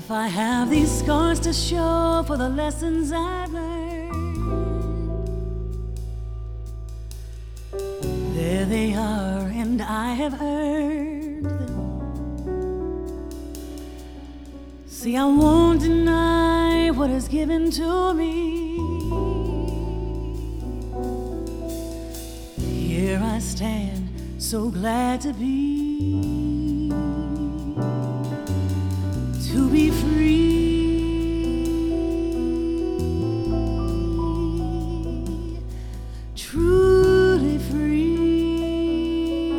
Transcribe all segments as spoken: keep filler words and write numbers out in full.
If I have these scars to show for the lessons I've learned, there they are, and I have earned them. See, I won't deny what is given to me. Here I stand, so glad to be, to be free, truly free,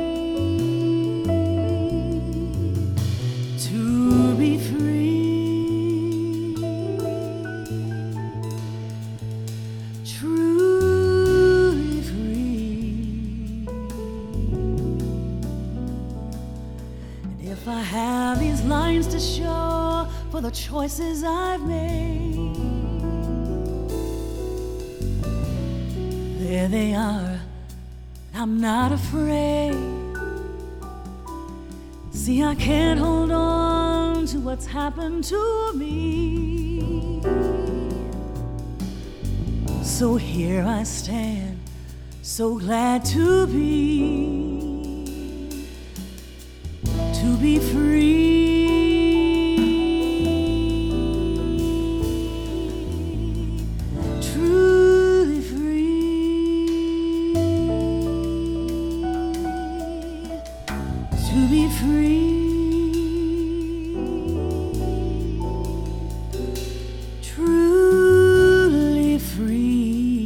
to be free, truly free. And if I have these lines to show for the choices I've made, there they are, I'm not afraid. See, I can't hold on to what's happened to me. So here I stand, so glad to be, to be free, truly free, to be free, truly free.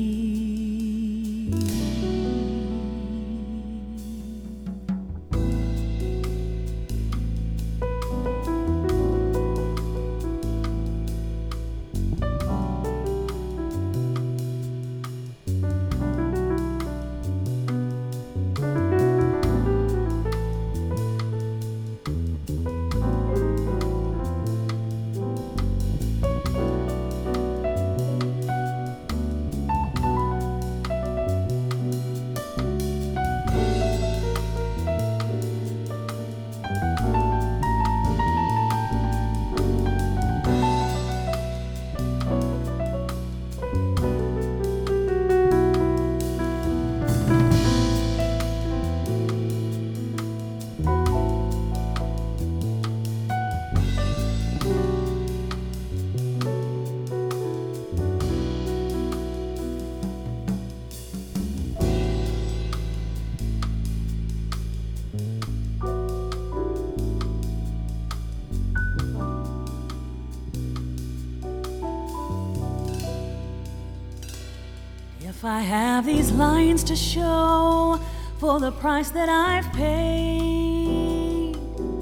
If I have these lines to show for the price that I've paid,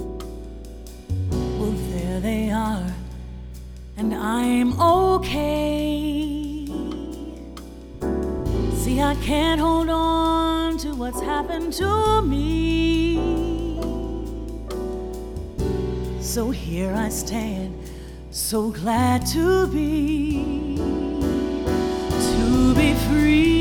well, there they are, and I'm okay. See, I can't hold on to what's happened to me. So here I stand, so glad to be, to be free.